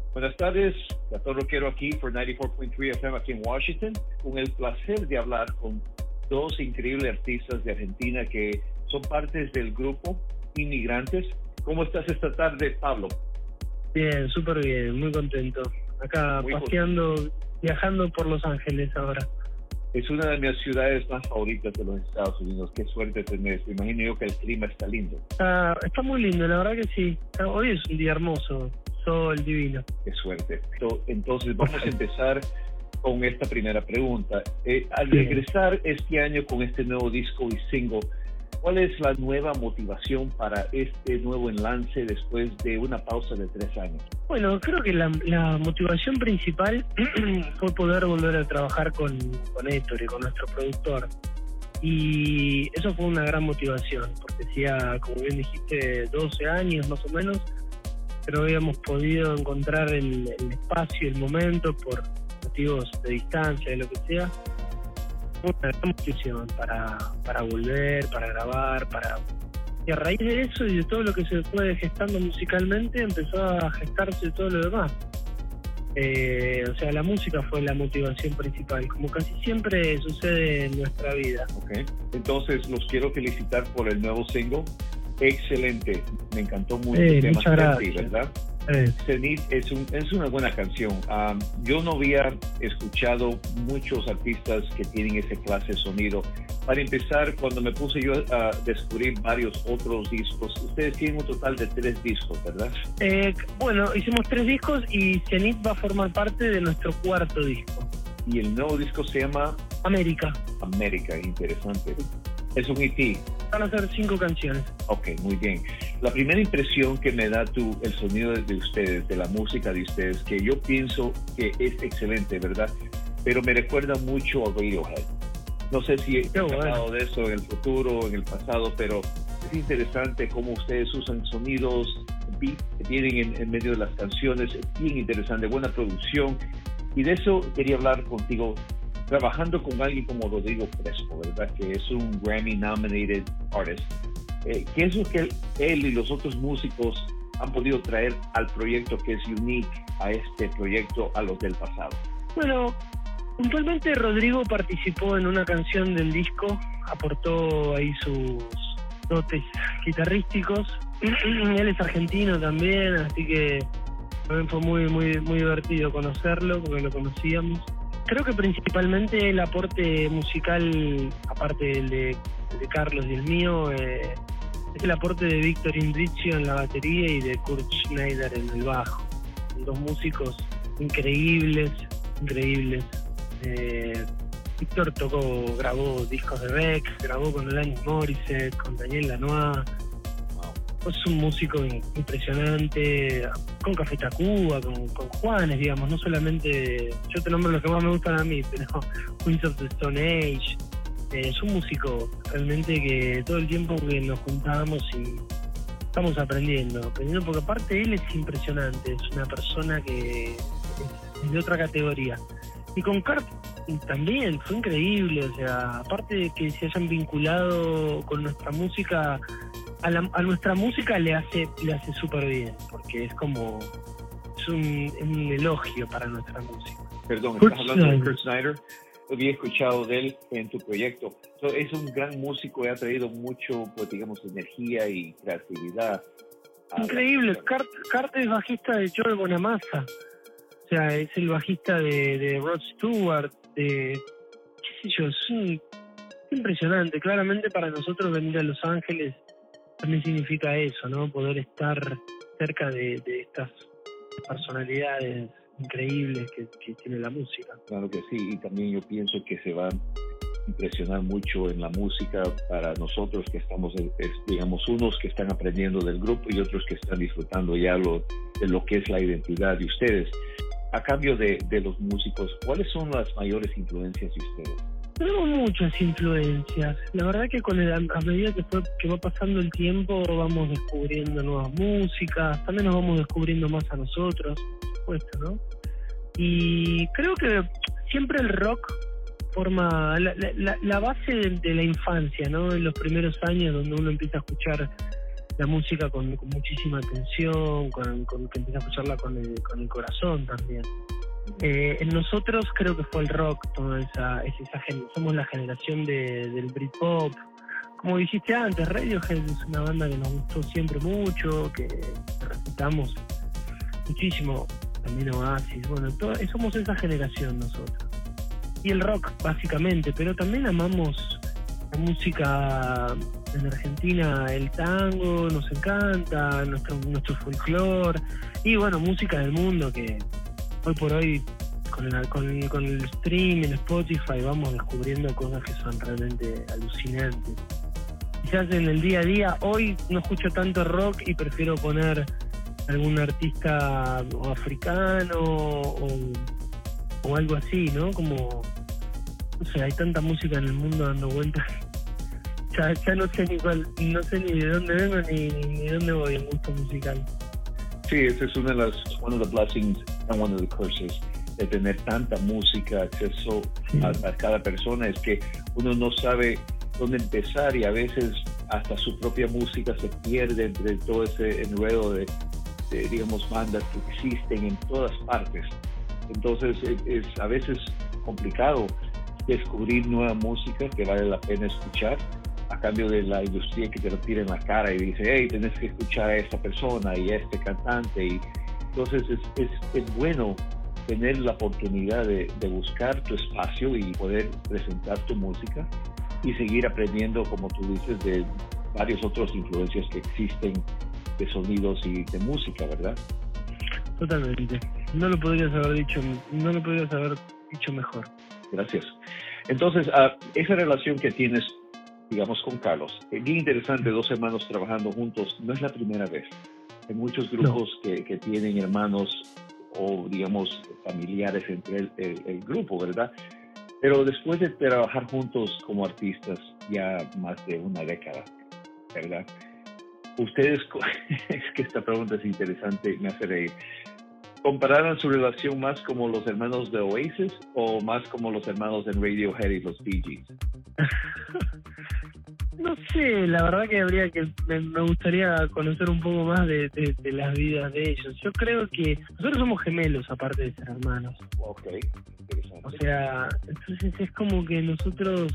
Buenas tardes, Gastón Roquero aquí por 94.3 FM aquí en Washington, con el placer de hablar con dos increíbles artistas de Argentina que son partes del grupo Inmigrantes. ¿Cómo estás esta tarde, Pablo? Bien, súper bien, muy contento. Acá Muy paseando, viajando por Los Ángeles ahora. Es una de mis ciudades más favoritas de los Estados Unidos. Qué suerte tenés. Me imagino yo que el clima está lindo. Está muy lindo, la verdad que sí. Hoy es un día hermoso, sol divino. Qué suerte. Entonces vamos a empezar con esta primera pregunta. Al regresar este año con este nuevo disco y single, ¿cuál es la nueva motivación para este nuevo enlace después de una pausa de 3 años? Bueno, creo que la motivación principal fue poder volver a trabajar con Héctor y con nuestro productor. Y eso fue una gran motivación, porque hacía, como bien dijiste, 12 años más o menos, pero habíamos podido encontrar el espacio, el momento, por motivos de distancia, de lo que sea. Una gran motivación para volver, para grabar, y a raíz de eso y de todo lo que se fue gestando musicalmente, empezó a gestarse todo lo demás. O sea, la música fue la motivación principal, como casi siempre sucede en nuestra vida. Okay. Entonces, los quiero felicitar por el nuevo single. Excelente, me encantó mucho el tema. Muchas gracias. ¿Verdad? Zenith es una buena canción. Yo no había escuchado muchos artistas que tienen ese clase de sonido. Para empezar, cuando me puse yo a descubrir varios otros discos, ustedes tienen un total de 3 discos, ¿verdad? Bueno, hicimos 3 discos y Zenith va a formar parte de nuestro 4º disco. Y el nuevo disco se llama América. América, interesante. Es un EP. Van a ser 5 canciones. Ok, muy bien. La primera impresión que me da el sonido de ustedes, de la música de ustedes, que yo pienso que es excelente, ¿verdad? Pero me recuerda mucho a Radiohead. No sé si he hablado de eso en el futuro, en el pasado, pero es interesante cómo ustedes usan sonidos, beats que tienen en medio de las canciones. Es bien interesante, buena producción. Y de eso quería hablar contigo, trabajando con alguien como Rodrigo Fresco, ¿verdad? Que es un Grammy-nominated artist. ¿Qué es lo que él y los otros músicos han podido traer al proyecto que es unique a este proyecto a los del pasado? Bueno, puntualmente Rodrigo participó en una canción del disco, aportó ahí sus dotes guitarrísticos. Él es argentino también, así que también fue muy divertido conocerlo, porque lo conocíamos. Creo que principalmente el aporte musical, aparte del de Carlos y el mío, es el aporte de Víctor Indrizio en la batería y de Kurt Schneider en el bajo. Son 2 músicos increíbles. Víctor grabó discos de Beck, grabó con Alanis Morissette, con Daniel Lanois. Es un músico impresionante, con Café Tacuba, con Juanes, digamos, no solamente, yo te nombro los que más me gustan a mí, pero Queens of the Stone Age. Es un músico realmente que todo el tiempo que nos juntamos y estamos aprendiendo, porque aparte él es impresionante, es una persona que es de otra categoría. Y con Kurt también fue increíble, o sea, aparte de que se hayan vinculado con nuestra música, a nuestra música le hace súper bien, porque es un elogio para nuestra música. Perdón, ¿estás hablando de Kurt Schneider? Había escuchado de él en tu proyecto. Es un gran músico y ha traído mucho, pues, digamos, energía y creatividad. Increíble. Kurt es bajista de Joe Bonamassa. O sea, es el bajista de Rod Stewart, qué sé yo, es impresionante. Claramente para nosotros venir a Los Ángeles también significa eso, ¿no? Poder estar cerca de estas personalidades increíbles que tiene la música. Claro que sí, y también yo pienso que se va a impresionar mucho en la música para nosotros que estamos, digamos, unos que están aprendiendo del grupo y otros que están disfrutando ya de lo que es la identidad de ustedes. A cambio de los músicos, ¿cuáles son las mayores influencias de ustedes? Tenemos muchas influencias. La verdad que a medida que va pasando el tiempo vamos descubriendo nuevas músicas, también nos vamos descubriendo más a nosotros, por supuesto, ¿no? Y creo que siempre el rock forma la base de la infancia, ¿no? En los primeros años donde uno empieza a escuchar la música con muchísima atención, que empieza a escucharla con el corazón también. En nosotros creo que fue el rock, toda esa somos la generación del Britpop. Como dijiste antes, Radiohead es una banda que nos gustó siempre mucho, que respetamos muchísimo, también Oasis, bueno, somos esa generación nosotros. Y el rock, básicamente, pero también amamos la música en Argentina, el tango, nos encanta, nuestro folclore, y bueno, música del mundo que hoy por hoy, con el stream en Spotify, vamos descubriendo cosas que son realmente alucinantes. Quizás en el día a día, hoy no escucho tanto rock y prefiero poner algún artista o africano o algo así, ¿no? Como, no sé, hay tanta música en el mundo dando vueltas. Ya no sé ni de dónde vengo ni de dónde voy en gusto musical. Sí, ese es one of the blessings and one of the curses de tener tanta música, acceso a cada persona, es que uno no sabe dónde empezar y a veces hasta su propia música se pierde entre todo ese enredo de digamos, bandas que existen en todas partes. Entonces es a veces complicado descubrir nueva música que vale la pena escuchar a cambio de la industria que te lo tira en la cara y dice, hey, tenés que escuchar a esta persona y a este cantante. Y entonces es bueno tener la oportunidad de buscar tu espacio y poder presentar tu música y seguir aprendiendo, como tú dices, de varios otros influencias que existen de sonidos y de música, ¿verdad? Totalmente. No lo podrías haber dicho mejor. Gracias. Entonces, esa relación que tienes, digamos, con Carlos, es bien interesante, 2 hermanos trabajando juntos, no es la primera vez. Hay muchos grupos que tienen hermanos o, digamos, familiares entre el grupo, ¿verdad? Pero después de trabajar juntos como artistas ya más de una década, ¿verdad? Ustedes, es que esta pregunta es interesante, me hace reír. ¿Compararon su relación más como los hermanos de Oasis o más como los hermanos de Radiohead y los Bee Gees? No sé, la verdad que me gustaría conocer un poco más de las vidas de ellos. Yo creo que nosotros somos gemelos, aparte de ser hermanos. Ok, interesante. O sea, entonces es como que nosotros,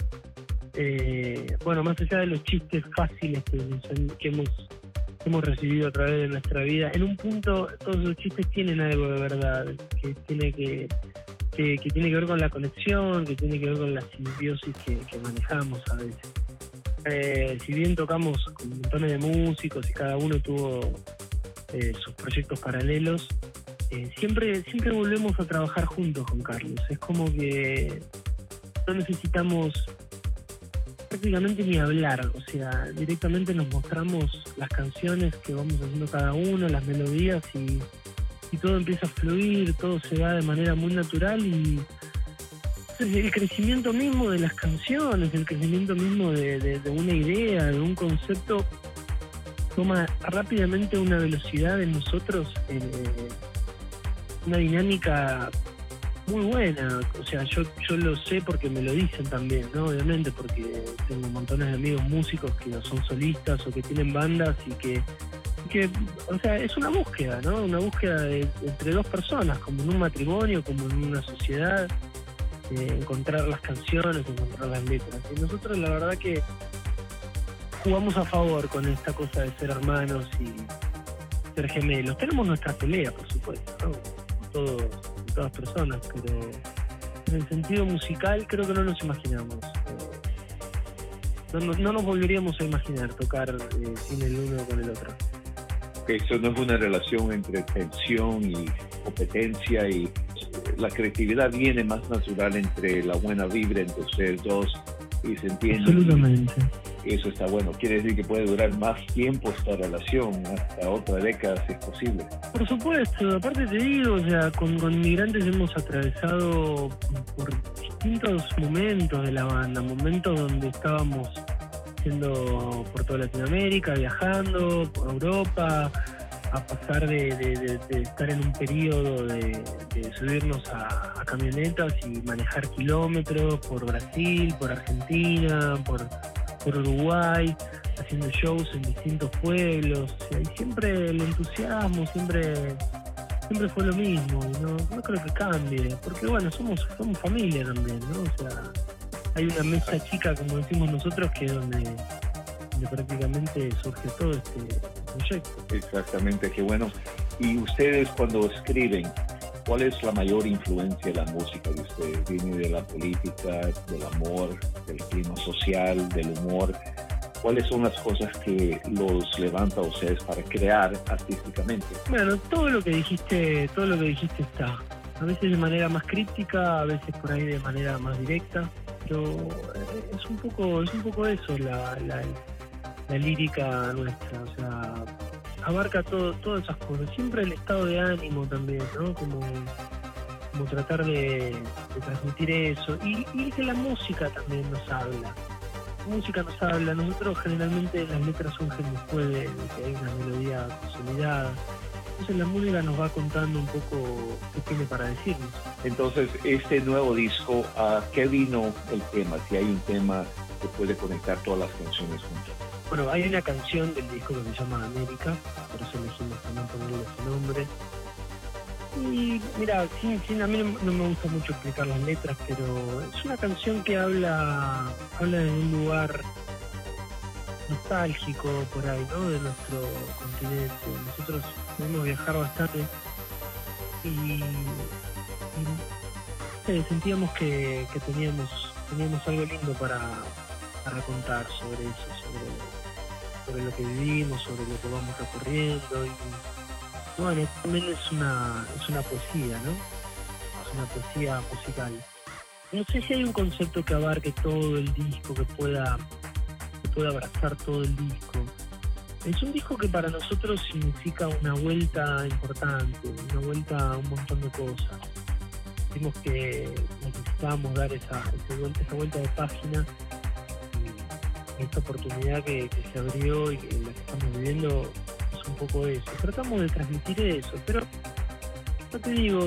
bueno, más allá de los chistes fáciles que hemos recibido a través de nuestra vida, en un punto todos los chistes tienen algo de verdad, que tiene que ver con la conexión, que tiene que ver con la simbiosis que manejamos a veces. Si bien tocamos con montones de músicos y cada uno tuvo sus proyectos paralelos, siempre volvemos a trabajar juntos con Carlos. Es como que no necesitamos prácticamente ni hablar, o sea, directamente nos mostramos las canciones que vamos haciendo cada uno, las melodías y todo empieza a fluir, todo se da de manera muy natural y el crecimiento mismo de las canciones, el crecimiento mismo de una idea, de un concepto, toma rápidamente una velocidad en nosotros, una dinámica muy buena. O sea, yo lo sé porque me lo dicen también, ¿no? Obviamente, porque tengo montones de amigos músicos que son solistas o que tienen bandas y que o sea, es una búsqueda, ¿no? Una búsqueda entre 2 personas, como en un matrimonio, como en una sociedad, encontrar las canciones, encontrar las letras. Y nosotros la verdad que jugamos a favor con esta cosa de ser hermanos y ser gemelos. Tenemos nuestra pelea, por supuesto, ¿no? Todas personas, pero en el sentido musical creo que no nos imaginamos. No nos volveríamos a imaginar tocar sin el uno con el otro. Eso no es una relación entre tensión y competencia, y la creatividad viene más natural entre la buena vibra entre ustedes dos y se entiende. Absolutamente. Y eso está bueno. Quiere decir que puede durar más tiempo esta relación, hasta otra década si es posible. Por supuesto. Aparte te digo, o sea, con Migrantes hemos atravesado por distintos momentos de la banda, momentos donde estábamos yendo por toda Latinoamérica, viajando por Europa, a pasar de estar en un periodo de subirnos a camionetas y manejar kilómetros por Brasil, por Argentina, por por Uruguay, haciendo shows en distintos pueblos, o sea, y siempre el entusiasmo, siempre fue lo mismo, y no creo que cambie, porque bueno, somos familia también, ¿no? O sea, hay una mesa chica, como decimos nosotros, que es donde prácticamente surge todo este proyecto. Exactamente, qué bueno. Y ustedes cuando escriben, ¿cuál es la mayor influencia de la música de ustedes? ¿Viene de la política, del amor, del clima social, del humor? ¿Cuáles son las cosas que los levanta a ustedes para crear artísticamente? Bueno, todo lo que dijiste está. A veces de manera más críptica, a veces por ahí de manera más directa, pero es un poco eso la lírica nuestra, o sea, abarca todas esas cosas. Siempre el estado de ánimo también, ¿no? Como tratar de transmitir eso. Y que la música también nos habla. La música nos habla. Nosotros generalmente las letras surgen después de que hay una melodía consolidada. Entonces la música nos va contando un poco qué tiene para decirnos. Entonces, este nuevo disco, ¿a qué vino el tema? Si hay un tema que puede conectar todas las canciones juntas. Bueno, hay una canción del disco que se llama América, por eso elegimos también ponerle ese nombre. Y mira, a mí no me gusta mucho explicar las letras, pero es una canción que habla de un lugar nostálgico por ahí, ¿no? De nuestro continente. Nosotros pudimos viajar bastante y sentíamos que teníamos algo lindo para contar sobre eso, sobre lo que vivimos, sobre lo que vamos recorriendo. Y bueno, también es una poesía, ¿no? Es una poesía musical. No sé si hay un concepto que abarque todo el disco, que pueda abrazar todo el disco. Es un disco que para nosotros significa una vuelta importante, una vuelta a un montón de cosas. Vimos que necesitábamos dar esa vuelta de página, y esta oportunidad que se abrió y que la que estamos viviendo es un poco eso. Tratamos de transmitir eso, pero no te digo,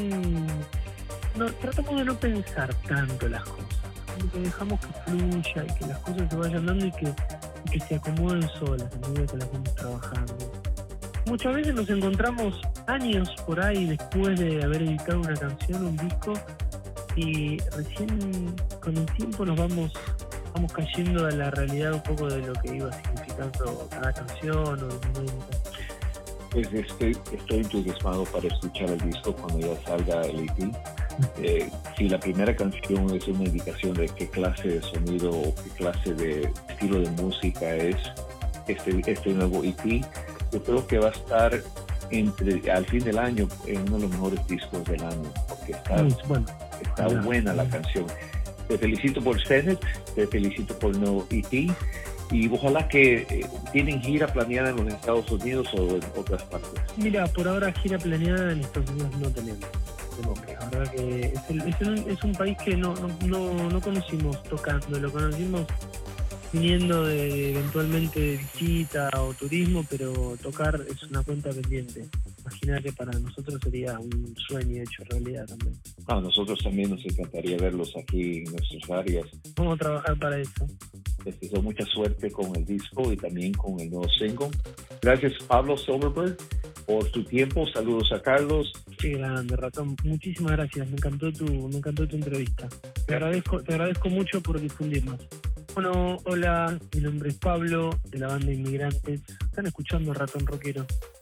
tratamos de no pensar tanto las cosas, como que dejamos que fluya y que las cosas se vayan dando y que se acomoden solas a medida que las vamos trabajando. Muchas veces nos encontramos años por ahí después de haber editado una canción, un disco, y recién con el tiempo nos vamos cayendo a la realidad un poco de lo que iba significando cada canción o el momento. Pues estoy entusiasmado para escuchar el disco cuando ya salga el EP. Si la primera canción es una indicación de qué clase de sonido o qué clase de estilo de música es este nuevo EP, yo creo que va a estar al fin del año en uno de los mejores discos del año, porque está buena la canción. Te felicito por Zenet, te felicito por el nuevo EP, y ojalá que tienen gira planeada en los Estados Unidos o en otras partes. Mira, por ahora gira planeada en Estados Unidos no tenemos. La verdad que es un país que no conocimos tocando, lo conocimos viniendo eventualmente de visita o turismo, pero tocar es una cuenta pendiente. Imagina que para nosotros sería un sueño hecho realidad también. A nosotros también nos encantaría verlos aquí en nuestras áreas. Vamos a trabajar para eso. Les deseo mucha suerte con el disco y también con el nuevo single. Gracias, Pablo Silverberg, por tu tiempo. Saludos a Carlos. Qué grande, Ratón. Muchísimas gracias. Me encantó tu entrevista. Te agradezco mucho por difundirnos. Bueno, hola, mi nombre es Pablo, de la banda Inmigrantes. Están escuchando Ratón Rockero.